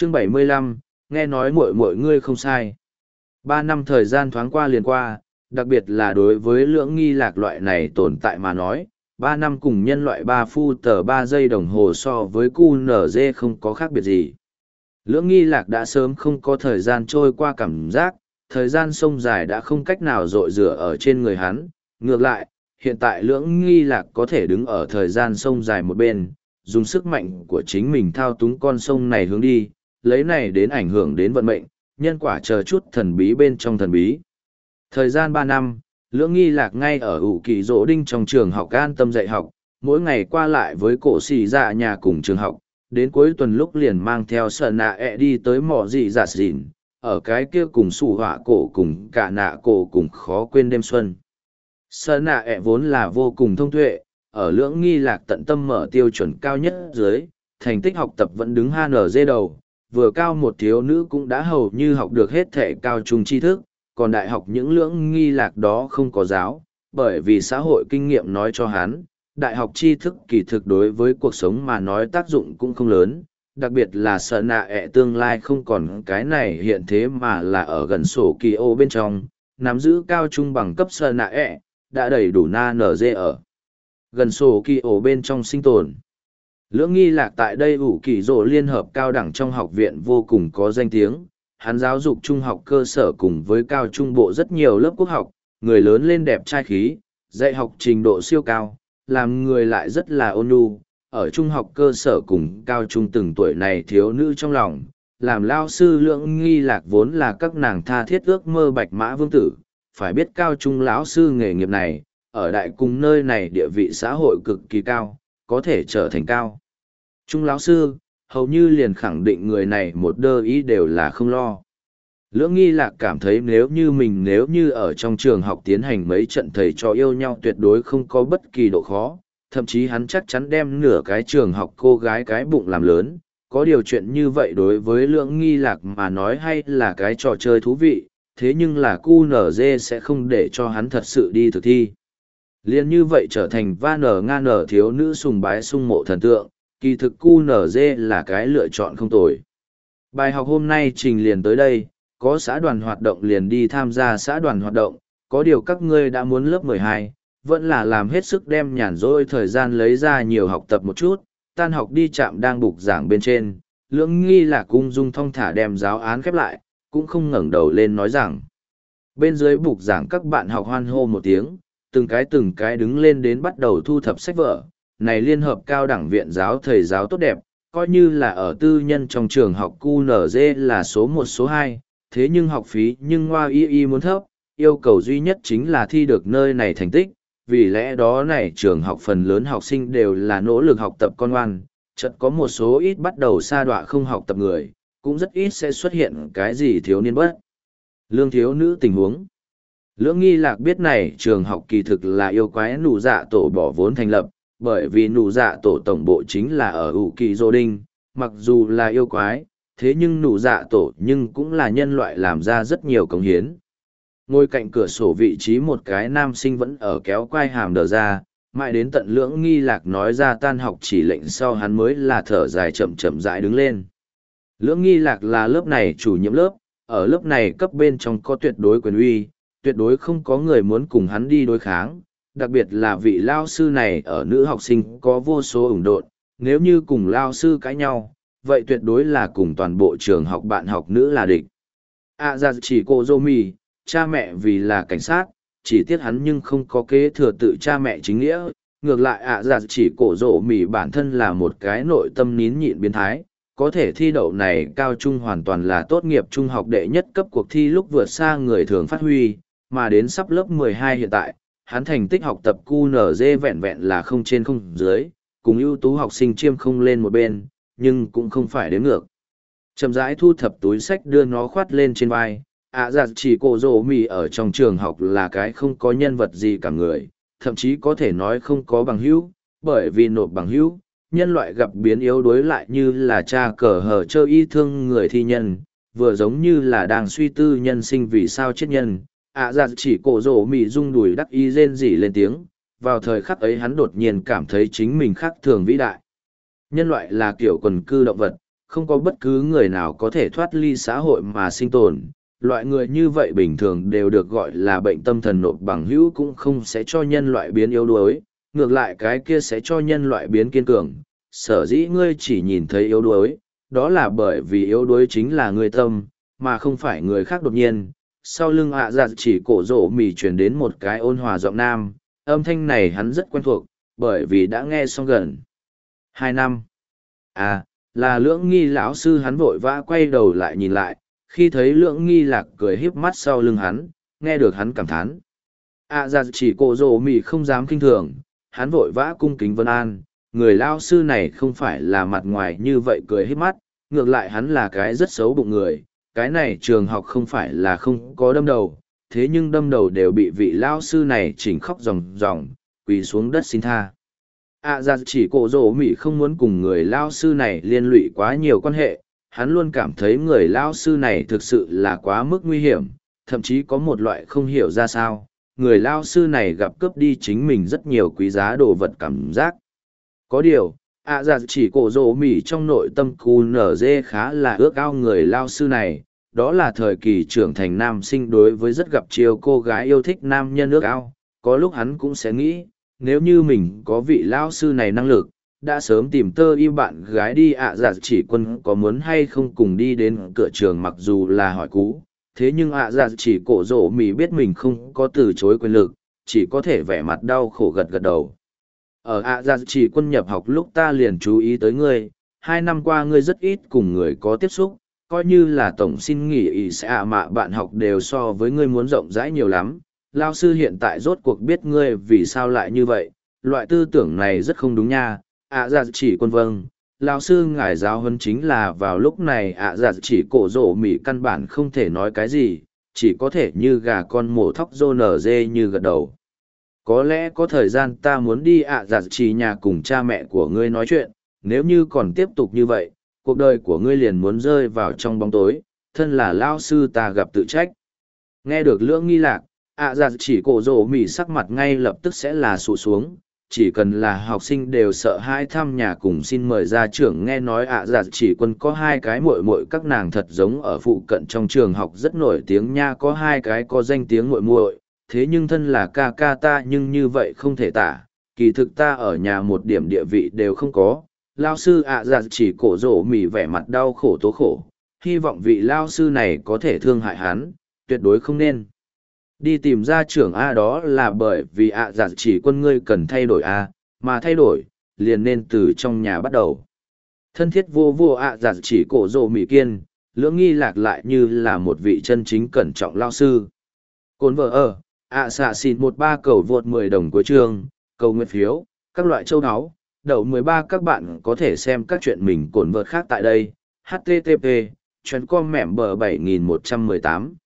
Chương 75, nghe nói mọi ngươi không sai. 3 năm thời gian thoáng qua liền qua, đặc biệt là đối với lưỡng nghi lạc loại này tồn tại mà nói, 3 năm cùng nhân loại 3 giây đồng hồ so với QNZ không có khác biệt gì. Lưỡng nghi lạc đã sớm không có thời gian trôi qua cảm giác, thời gian sông dài đã không cách nào dội rửa ở trên người hắn. Ngược lại, hiện tại lưỡng nghi lạc có thể đứng ở thời gian sông dài một bên, dùng sức mạnh của chính mình thao túng con sông này hướng đi, lấy này đến ảnh hưởng đến vận mệnh, nhân quả chờ chút thần bí bên trong thần bí. Thời gian 3 năm, lưỡng nghi lạc ngay ở ủ kỳ dỗ đinh trong trường học an tâm dạy học, mỗi ngày qua lại với cổ xì dạ nhà cùng trường học, đến cuối tuần lúc liền mang theo sợ nạ đi tới mỏ dị dạ xỉn, ở cái kia cùng sủ họa cổ cùng cả nạ cổ cùng khó quên đêm xuân. Sợ nạ vốn là vô cùng thông tuệ, ở lưỡng nghi lạc tận tâm mở tiêu chuẩn cao nhất dưới, thành tích học tập vẫn đứng HNG đầu, vừa cao một thiếu nữ cũng đã hầu như học được hết thể cao trung tri thức, còn đại học những lưỡng nghi lạc đó không có giáo, bởi vì xã hội kinh nghiệm nói cho hắn, đại học tri thức kỳ thực đối với cuộc sống mà nói tác dụng cũng không lớn, đặc biệt là sợ nạ tương lai không còn cái này hiện thế mà là ở gần sổ kỳ ô bên trong, nắm giữ cao trung bằng cấp sợ nạ đã đầy đủ na nở dê ở gần sổ kỳ ổ bên trong sinh tồn. Lưỡng nghi lạc tại đây ủ kỳ rộ liên hợp cao đẳng trong học viện vô cùng có danh tiếng, hắn giáo dục trung học cơ sở cùng với cao trung bộ rất nhiều lớp quốc học, người lớn lên đẹp trai khí, dạy học trình độ siêu cao, làm người lại rất là ôn nhu. Ở trung học cơ sở cùng cao trung từng tuổi này thiếu nữ trong lòng, làm lao sư lưỡng nghi lạc vốn là các nàng tha thiết ước mơ bạch mã vương tử, phải biết cao trung lão sư nghề nghiệp này, ở đại cung nơi này địa vị xã hội cực kỳ cao, có thể trở thành cao trung lão sư, hầu như liền khẳng định người này một đơ ý đều là không lo. Lưỡng nghi lạc cảm thấy nếu như ở trong trường học tiến hành mấy trận thầy trò yêu nhau tuyệt đối không có bất kỳ độ khó, thậm chí hắn chắc chắn đem nửa cái trường học cô gái cái bụng làm lớn, có điều chuyện như vậy đối với lưỡng nghi lạc mà nói hay là cái trò chơi thú vị, thế nhưng là QNZ sẽ không để cho hắn thật sự đi thực thi. Liên như vậy trở thành ngang nở thiếu nữ sùng bái sung mộ thần tượng, kỳ thực QNZ là cái lựa chọn không tồi. Bài học hôm nay trình liền tới đây, có xã đoàn hoạt động liền đi tham gia xã đoàn hoạt động, có điều các ngươi đã muốn lớp 12, vẫn là làm hết sức đem nhàn rỗi thời gian lấy ra nhiều học tập một chút, tan học đi trạm đang bục giảng bên trên, lưỡng nghi là cung dung thong thả đem giáo án khép lại, cũng không ngẩng đầu lên nói rằng. Bên dưới bục giảng các bạn học hoan hô một tiếng, từng cái đứng lên đến bắt đầu thu thập sách vở, này liên hợp cao đẳng viện giáo thầy giáo tốt đẹp, coi như là ở tư nhân trong trường học QNZ là số 1 số 2, thế nhưng học phí nhưng ngoa y muốn thấp, yêu cầu duy nhất chính là thi được nơi này thành tích, vì lẽ đó này trường học phần lớn học sinh đều là nỗ lực học tập con ngoan, chợt có một số ít bắt đầu sa đọa không học tập người, cũng rất ít sẽ xuất hiện cái gì thiếu niên bất lương thiếu nữ tình huống. Lưỡng nghi lạc biết này trường học kỳ thực là yêu quái nụ dạ tổ bỏ vốn thành lập, bởi vì nụ dạ tổ tổng bộ chính là ở ủ kỳ dô đinh, mặc dù là yêu quái, thế nhưng nụ dạ tổ nhưng cũng là nhân loại làm ra rất nhiều công hiến. Ngồi cạnh cửa sổ vị trí một cái nam sinh vẫn ở kéo quai hàm đờ ra, mãi đến tận lưỡng nghi lạc nói ra tan học chỉ lệnh sau hắn mới là thở dài chậm chậm rãi đứng lên. Lưỡng nghi lạc là lớp này chủ nhiệm lớp, ở lớp này cấp bên trong có tuyệt đối quyền uy, tuyệt đối không có người muốn cùng hắn đi đối kháng, đặc biệt là vị lao sư này ở nữ học sinh có vô số ủng độn, nếu như cùng lao sư cãi nhau, vậy tuyệt đối là cùng toàn bộ trường học bạn học nữ là địch. Ra chỉ cô Zomi, cha mẹ vì là cảnh sát, chỉ tiếc hắn nhưng không có kế thừa tự cha mẹ chính nghĩa, ngược lại ra chỉ cổ rộ mỉ bản thân là một cái nội tâm nín nhịn biến thái, có thể thi đậu này cao trung hoàn toàn là tốt nghiệp trung học đệ nhất cấp cuộc thi lúc vượt xa người thường phát huy, mà đến sắp lớp 12 hiện tại, hắn thành tích học tập QNZ vẹn vẹn là không trên không dưới, cùng ưu tú học sinh chiêm không lên một bên, nhưng cũng không phải đến ngược. Chậm rãi thu thập túi sách đưa nó khoát lên trên vai, chỉ cổ rổ mì ở trong trường học là cái không có nhân vật gì cả người, thậm chí có thể nói không có bằng hữu, bởi vì nộp bằng hữu, nhân loại gặp biến yếu đuối lại như là cha cờ hờ chơi y thương người thi nhân, vừa giống như là đang suy tư nhân sinh vì sao chết nhân. Chỉ cổ rổ mì rung đùi đắc y rên rỉ lên tiếng, vào thời khắc ấy hắn đột nhiên cảm thấy chính mình khác thường vĩ đại. Nhân loại là kiểu quần cư động vật, không có bất cứ người nào có thể thoát ly xã hội mà sinh tồn. Loại người như vậy bình thường đều được gọi là bệnh tâm thần, nộp bằng hữu cũng không sẽ cho nhân loại biến yếu đuối, ngược lại cái kia sẽ cho nhân loại biến kiên cường. Sở dĩ ngươi chỉ nhìn thấy yếu đuối, đó là bởi vì yếu đuối chính là người tâm, mà không phải người khác. Đột nhiên, sau lưng ạ giặt chỉ cổ rổ mì truyền đến một cái ôn hòa giọng nam, âm thanh này hắn rất quen thuộc, bởi vì đã nghe xong gần 2 năm. À, là Lưỡng Nghi lão sư. Hắn vội vã quay đầu lại nhìn lại, khi thấy Lưỡng Nghi Lạc cười híp mắt sau lưng hắn, nghe được hắn cảm thán. À ra chỉ cổ rồ mì không dám kinh thường, hắn vội vã cung kính vân an, người lão sư này không phải là mặt ngoài như vậy cười híp mắt, ngược lại hắn là cái rất xấu bụng người. Cái này trường học không phải là không có đâm đầu, thế nhưng đâm đầu đều bị vị lão sư này chỉnh khóc ròng ròng, quỳ xuống đất xin tha. À ra chỉ cổ rồ mì không muốn cùng người lão sư này liên lụy quá nhiều quan hệ, hắn luôn cảm thấy người lão sư này thực sự là quá mức nguy hiểm, thậm chí có một loại không hiểu ra sao, người lão sư này gặp cướp đi chính mình rất nhiều quý giá đồ vật cảm giác. Có điều, ạ dạ chỉ cổ rỗ mỉ trong nội tâm cu nở dê khá là ước ao người lão sư này, đó là thời kỳ trưởng thành nam sinh đối với rất gặp chiều cô gái yêu thích nam nhân ước ao, có lúc hắn cũng sẽ nghĩ, nếu như mình có vị lão sư này năng lực, đã sớm tìm tơ y bạn gái đi. ạ dạ chỉ quân có muốn hay không cùng đi đến cửa trường, mặc dù là hỏi cú, thế nhưng ạ dạ chỉ cổ rỗ mì biết mình không có từ chối quyền lực, chỉ có thể vẻ mặt đau khổ gật gật đầu. Ở ạ dạ chỉ quân nhập học lúc ta liền chú ý tới ngươi, 2 năm qua ngươi rất ít cùng người có tiếp xúc, coi như là tổng xin nghỉ ý sẽ mạ bạn học đều so với ngươi muốn rộng rãi nhiều lắm. Lao sư hiện tại rốt cuộc biết ngươi vì sao lại như vậy, loại tư tưởng này rất không đúng nha. ạ dạ chỉ quân vâng, lão sư ngài giáo huấn chính là vào lúc này. ạ dạ chỉ cổ rỗ mỉ căn bản không thể nói cái gì, chỉ có thể như gà con mổ thóc rô nở dê như gật đầu. Có lẽ có thời gian ta muốn đi ạ dạ chỉ nhà cùng cha mẹ của ngươi nói chuyện, nếu như còn tiếp tục như vậy, cuộc đời của ngươi liền muốn rơi vào trong bóng tối, thân là lão sư ta gặp tự trách. Nghe được Lưỡng Nghi Lạc, ạ dạ chỉ cổ rỗ mỉ sắc mặt ngay lập tức sẽ là sụ xuống, chỉ cần là học sinh đều sợ hãi thăm nhà cùng xin mời gia trưởng. Nghe nói ạ dạ chỉ quân có 2 cái muội muội, các nàng thật giống ở phụ cận trong trường học rất nổi tiếng nha, có 2 cái có danh tiếng muội muội, thế nhưng thân là ca ca ta nhưng như vậy không thể tả, kỳ thực ta ở nhà một điểm địa vị đều không có. Lao sư ạ dạ chỉ cổ rỗ mỉ vẻ mặt đau khổ tố khổ, hy vọng vị lao sư này có thể thương hại hắn, tuyệt đối không nên đi tìm gia trưởng A, đó là bởi vì ạ dạ chỉ quân ngươi cần thay đổi A, mà thay đổi, liền nên từ trong nhà bắt đầu. Thân thiết vô vô ạ dạ chỉ cổ rồ mỉ kiên, Lưỡng Nghi Lạc lại như là một vị chân chính cẩn trọng lao sư. Cồn vợ ở, ạ xạ xịt 13 cầu vượt 10 đồng cuối chương, cầu nguyện phiếu, các loại châu áo, đậu 13. Các bạn có thể xem các chuyện mình cồn vợt khác tại đây. HTTP, chuyến com mẻm bờ 7118.